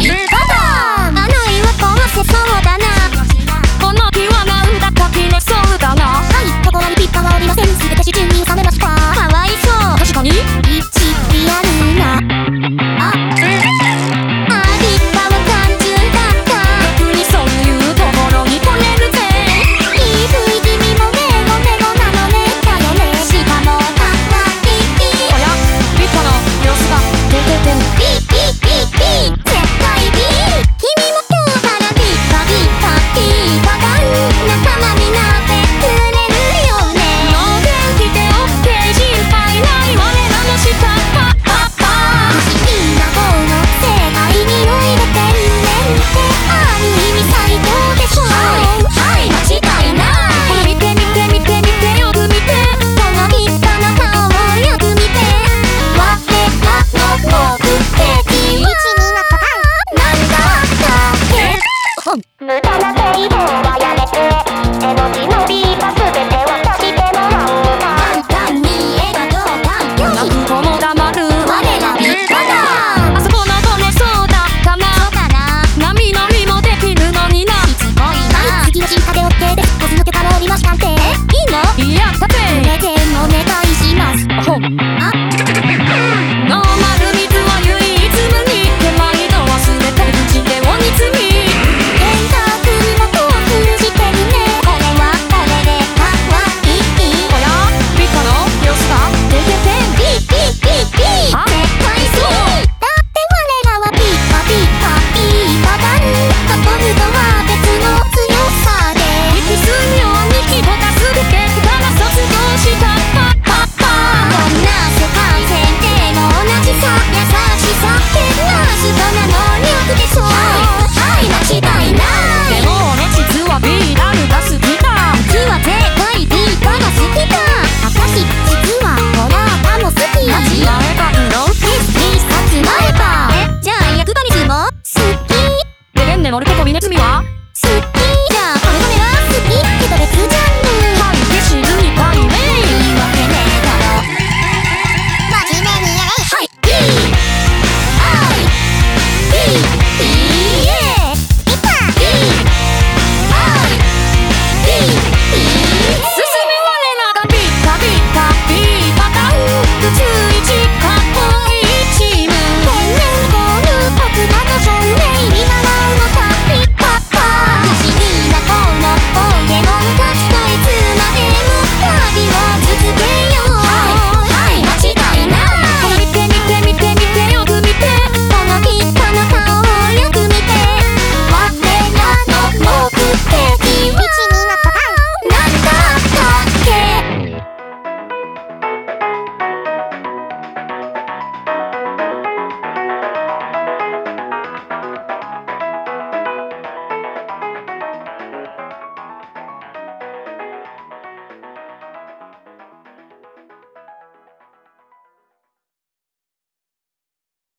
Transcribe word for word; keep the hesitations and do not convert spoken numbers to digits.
ビッパだ。あの岩壊せそうだな。この木はなんだか切れそうだな。はい、心にピッパはおりません。すべて手中に収めました。かわいそう。確かに一リアルな。あ無駄な抵抗はやめて、絵文字のビーバすべて渡してもらおうか。簡単に言えばどうか泣く子も黙る我らビッパだ。あそこの子ねそうだかな。そうかな。波乗りもできるのにな。しつこいな。次の進化で OK です。ポズの許可もおりましたんて。いいの？いやだってプレゼンお願いします。ほあノーマル水は唯一無二。手前の忘れてる口でを煮詰みモルココミネズミは